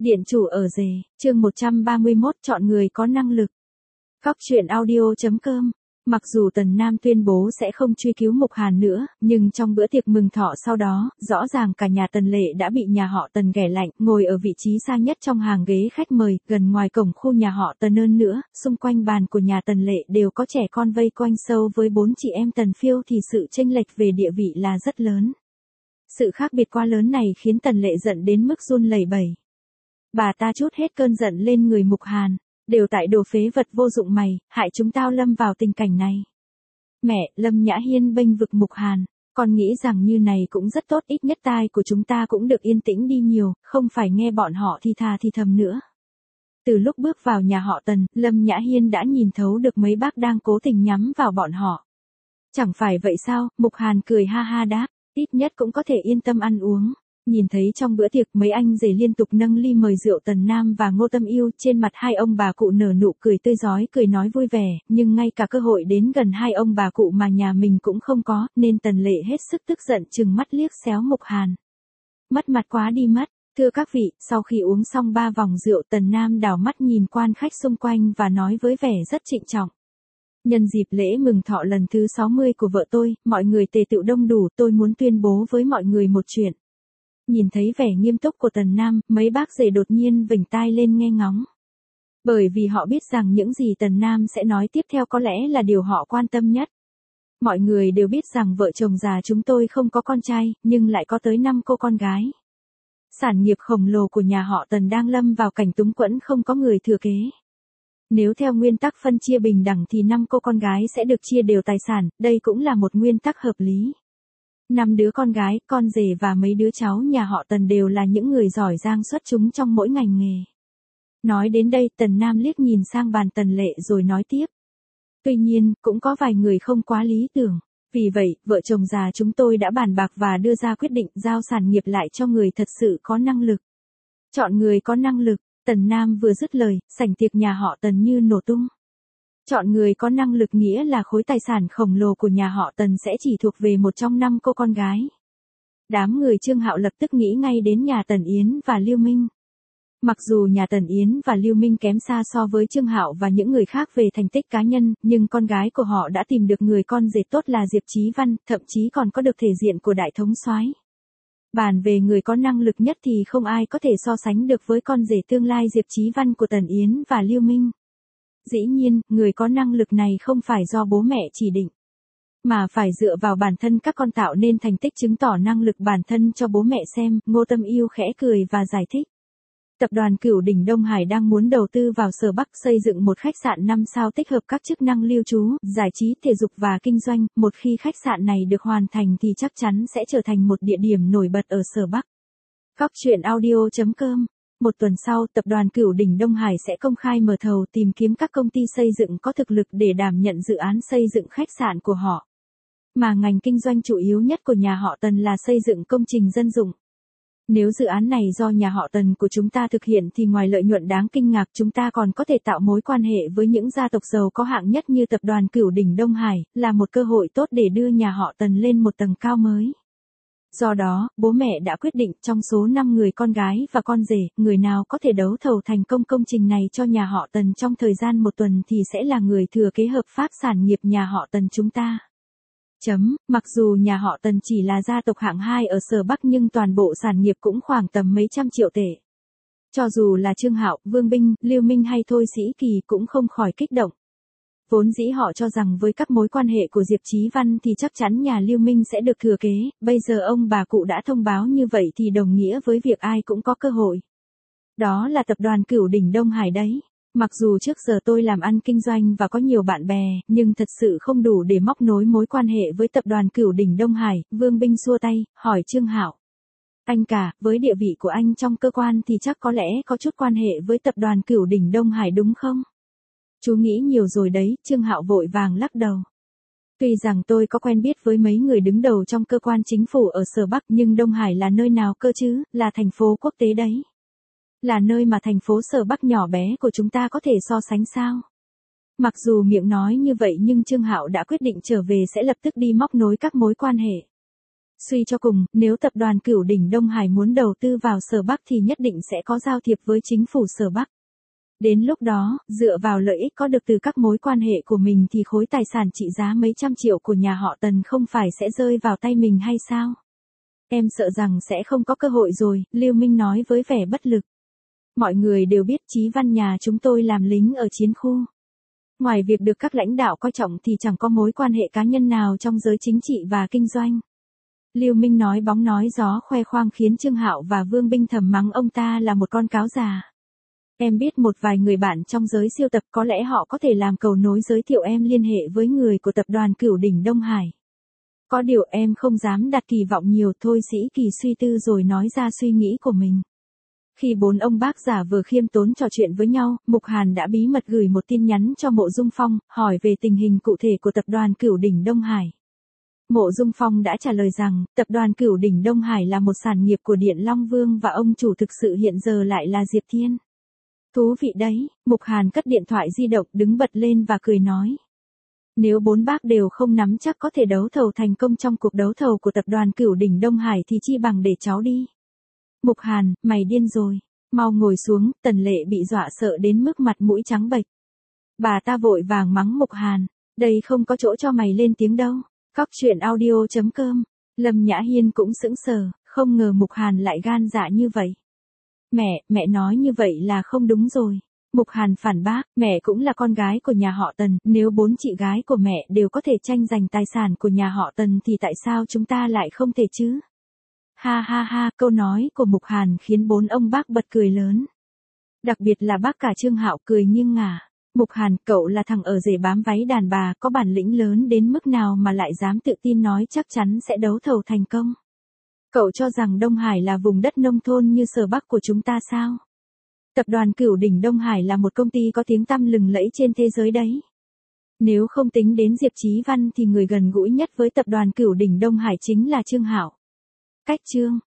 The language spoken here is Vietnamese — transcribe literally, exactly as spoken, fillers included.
Điện chủ ở rể, chương một trăm ba mươi mốt chọn người có năng lực. Góc truyện audio chấm com. Mặc dù Tần Nam tuyên bố sẽ không truy cứu Mục Hàn nữa, nhưng trong bữa tiệc mừng thọ sau đó, rõ ràng cả nhà Tần Lệ đã bị nhà họ Tần ghẻ lạnh, ngồi ở vị trí xa nhất trong hàng ghế khách mời, gần ngoài cổng khu nhà họ Tần. Hơn nữa, xung quanh bàn của nhà Tần Lệ đều có trẻ con vây quanh sâu với bốn chị em Tần Phiêu thì sự chênh lệch về địa vị là rất lớn. Sự khác biệt quá lớn này khiến Tần Lệ giận đến mức run lẩy bẩy. Bà ta trút hết cơn giận lên người Mục Hàn, đều tại đồ phế vật vô dụng mày, hại chúng tao lâm vào tình cảnh này. Mẹ, Lâm Nhã Hiên bênh vực Mục Hàn, con nghĩ rằng như này cũng rất tốt, ít nhất tai của chúng ta cũng được yên tĩnh đi nhiều, không phải nghe bọn họ thì thà thì thầm nữa. Từ lúc bước vào nhà họ Tần, Lâm Nhã Hiên đã nhìn thấu được mấy bác đang cố tình nhắm vào bọn họ. Chẳng phải vậy sao, Mục Hàn cười ha ha đáp, ít nhất cũng có thể yên tâm ăn uống. Nhìn thấy trong bữa tiệc mấy anh rể liên tục nâng ly mời rượu Tần Nam và Ngô Tâm Yêu, trên mặt hai ông bà cụ nở nụ cười tươi rói, cười nói vui vẻ, nhưng ngay cả cơ hội đến gần hai ông bà cụ mà nhà mình cũng không có, nên Tần Lệ hết sức tức giận trừng mắt liếc xéo Mục Hàn. Mất mặt quá đi mất. Thưa các vị, sau khi uống xong ba vòng rượu, Tần Nam đảo mắt nhìn quan khách xung quanh và nói với vẻ rất trịnh trọng. Nhân dịp lễ mừng thọ lần thứ sáu mươi của vợ tôi, mọi người tề tựu đông đủ, tôi muốn tuyên bố với mọi người một chuyện. Nhìn thấy vẻ nghiêm túc của Tần Nam, mấy bác rể đột nhiên vểnh tai lên nghe ngóng. Bởi vì họ biết rằng những gì Tần Nam sẽ nói tiếp theo có lẽ là điều họ quan tâm nhất. Mọi người đều biết rằng vợ chồng già chúng tôi không có con trai, nhưng lại có tới năm cô con gái. Sản nghiệp khổng lồ của nhà họ Tần đang lâm vào cảnh túng quẫn, không có người thừa kế. Nếu theo nguyên tắc phân chia bình đẳng thì năm cô con gái sẽ được chia đều tài sản, đây cũng là một nguyên tắc hợp lý. Năm đứa con gái, con rể và mấy đứa cháu nhà họ Tần đều là những người giỏi giang xuất chúng trong mỗi ngành nghề. Nói đến đây, Tần Nam liếc nhìn sang bàn Tần Lệ rồi nói tiếp. Tuy nhiên, cũng có vài người không quá lý tưởng. Vì vậy, vợ chồng già chúng tôi đã bàn bạc và đưa ra quyết định giao sản nghiệp lại cho người thật sự có năng lực. Chọn người có năng lực. Tần Nam vừa dứt lời, sảnh tiệc nhà họ Tần như nổ tung. Chọn người có năng lực nghĩa là khối tài sản khổng lồ của nhà họ Tần sẽ chỉ thuộc về một trong năm cô con gái. Đám người Trương Hạo lập tức nghĩ ngay đến nhà Tần Yến và Lưu Minh. Mặc dù nhà Tần Yến và Lưu Minh kém xa so với Trương Hạo và những người khác về thành tích cá nhân, nhưng con gái của họ đã tìm được người con rể tốt là Diệp Chí Văn, thậm chí còn có được thể diện của đại thống soái. Bàn về người có năng lực nhất thì không ai có thể so sánh được với con rể tương lai Diệp Chí Văn của Tần Yến và Lưu Minh. Dĩ nhiên, người có năng lực này không phải do bố mẹ chỉ định, mà phải dựa vào bản thân các con tạo nên thành tích chứng tỏ năng lực bản thân cho bố mẹ xem. Ngô Tâm Yêu khẽ cười và giải thích. Tập đoàn Cửu Đỉnh Đông Hải đang muốn đầu tư vào Sở Bắc, xây dựng một khách sạn năm sao tích hợp các chức năng lưu trú, giải trí, thể dục và kinh doanh. Một khi khách sạn này được hoàn thành thì chắc chắn sẽ trở thành một địa điểm nổi bật ở Sở Bắc. Góc truyện audio chấm com. Một tuần sau, tập đoàn Cửu Đỉnh Đông Hải sẽ công khai mở thầu tìm kiếm các công ty xây dựng có thực lực để đảm nhận dự án xây dựng khách sạn của họ. Mà ngành kinh doanh chủ yếu nhất của nhà họ Tần là xây dựng công trình dân dụng. Nếu dự án này do nhà họ Tần của chúng ta thực hiện thì ngoài lợi nhuận đáng kinh ngạc, chúng ta còn có thể tạo mối quan hệ với những gia tộc giàu có hạng nhất như tập đoàn Cửu Đỉnh Đông Hải, là một cơ hội tốt để đưa nhà họ Tần lên một tầng cao mới. Do đó, bố mẹ đã quyết định trong số năm người con gái và con rể, người nào có thể đấu thầu thành công công trình này cho nhà họ Tần trong thời gian một tuần thì sẽ là người thừa kế hợp pháp sản nghiệp nhà họ Tần chúng ta. Chấm, mặc dù nhà họ Tần chỉ là gia tộc hạng hai ở Sở Bắc nhưng toàn bộ sản nghiệp cũng khoảng tầm mấy trăm triệu tệ. Cho dù là Trương Hạo, Vương Binh, Lưu Minh hay Thôi Sĩ Kỳ cũng không khỏi kích động. Vốn dĩ họ cho rằng với các mối quan hệ của Diệp Chí Văn thì chắc chắn nhà Lưu Minh sẽ được thừa kế, bây giờ ông bà cụ đã thông báo như vậy thì đồng nghĩa với việc ai cũng có cơ hội. Đó là tập đoàn Cửu Đỉnh Đông Hải đấy. Mặc dù trước giờ tôi làm ăn kinh doanh và có nhiều bạn bè, nhưng thật sự không đủ để móc nối mối quan hệ với tập đoàn Cửu Đỉnh Đông Hải. Vương Binh xua tay, hỏi Trương Hạo. Anh cả, với địa vị của anh trong cơ quan thì chắc có lẽ có chút quan hệ với tập đoàn Cửu Đỉnh Đông Hải đúng không? Chú nghĩ nhiều rồi đấy, Trương Hạo vội vàng lắc đầu. Tuy rằng tôi có quen biết với mấy người đứng đầu trong cơ quan chính phủ ở Sở Bắc nhưng Đông Hải là nơi nào cơ chứ, là thành phố quốc tế đấy. Là nơi mà thành phố Sở Bắc nhỏ bé của chúng ta có thể so sánh sao? Mặc dù miệng nói như vậy nhưng Trương Hạo đã quyết định trở về sẽ lập tức đi móc nối các mối quan hệ. Suy cho cùng, nếu tập đoàn Cửu Đỉnh Đông Hải muốn đầu tư vào Sở Bắc thì nhất định sẽ có giao thiệp với chính phủ Sở Bắc. Đến lúc đó, dựa vào lợi ích có được từ các mối quan hệ của mình thì khối tài sản trị giá mấy trăm triệu của nhà họ Tần không phải sẽ rơi vào tay mình hay sao? Em sợ rằng sẽ không có cơ hội rồi, Lưu Minh nói với vẻ bất lực. Mọi người đều biết Chí Văn nhà chúng tôi làm lính ở chiến khu. Ngoài việc được các lãnh đạo coi trọng thì chẳng có mối quan hệ cá nhân nào trong giới chính trị và kinh doanh. Lưu Minh nói bóng nói gió khoe khoang khiến Trương Hạo và Vương Binh thầm mắng ông ta là một con cáo già. Em biết một vài người bạn trong giới siêu tập, có lẽ họ có thể làm cầu nối giới thiệu em liên hệ với người của tập đoàn Cửu Đỉnh Đông Hải. Có điều em không dám đặt kỳ vọng nhiều, thôi. Sĩ Kỳ suy tư rồi nói ra suy nghĩ của mình. Khi bốn ông bác giả vừa khiêm tốn trò chuyện với nhau, Mục Hàn đã bí mật gửi một tin nhắn cho Mộ Dung Phong, hỏi về tình hình cụ thể của tập đoàn Cửu Đỉnh Đông Hải. Mộ Dung Phong đã trả lời rằng, tập đoàn Cửu Đỉnh Đông Hải là một sản nghiệp của Điện Long Vương và ông chủ thực sự hiện giờ lại là Diệp Thiên. Thú vị đấy, Mục Hàn cất điện thoại di động đứng bật lên và cười nói. Nếu bốn bác đều không nắm chắc có thể đấu thầu thành công trong cuộc đấu thầu của tập đoàn Cửu Đỉnh Đông Hải thì chi bằng để cháu đi. Mục Hàn, mày điên rồi, mau ngồi xuống. Tần Lệ bị dọa sợ đến mức mặt mũi trắng bệch. Bà ta vội vàng mắng Mục Hàn, đây không có chỗ cho mày lên tiếng đâu. Cóc truyện audio chấm com. Lâm Nhã Hiên cũng sững sờ, không ngờ Mục Hàn lại gan dạ như vậy. Mẹ, mẹ nói như vậy là không đúng rồi. Mục Hàn phản bác, mẹ cũng là con gái của nhà họ Tần, nếu bốn chị gái của mẹ đều có thể tranh giành tài sản của nhà họ Tần thì tại sao chúng ta lại không thể chứ? Ha ha ha, câu nói của Mục Hàn khiến bốn ông bác bật cười lớn. Đặc biệt là bác cả Trương Hạo cười nghiêng ngả. Mục Hàn, cậu là thằng ở rể bám váy đàn bà, có bản lĩnh lớn đến mức nào mà lại dám tự tin nói chắc chắn sẽ đấu thầu thành công? Cậu cho rằng Đông Hải là vùng đất nông thôn như Sở Bắc của chúng ta sao? Tập đoàn Cửu Đỉnh Đông Hải là một công ty có tiếng tăm lừng lẫy trên thế giới đấy. Nếu không tính đến Diệp Chí Văn thì người gần gũi nhất với tập đoàn Cửu Đỉnh Đông Hải chính là Trương Hạo. Cách Trương